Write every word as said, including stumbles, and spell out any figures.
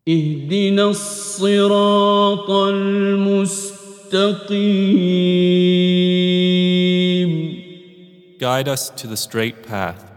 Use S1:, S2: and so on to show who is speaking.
S1: اهدنا الصراط المستقيم.
S2: Guide us to the straight path.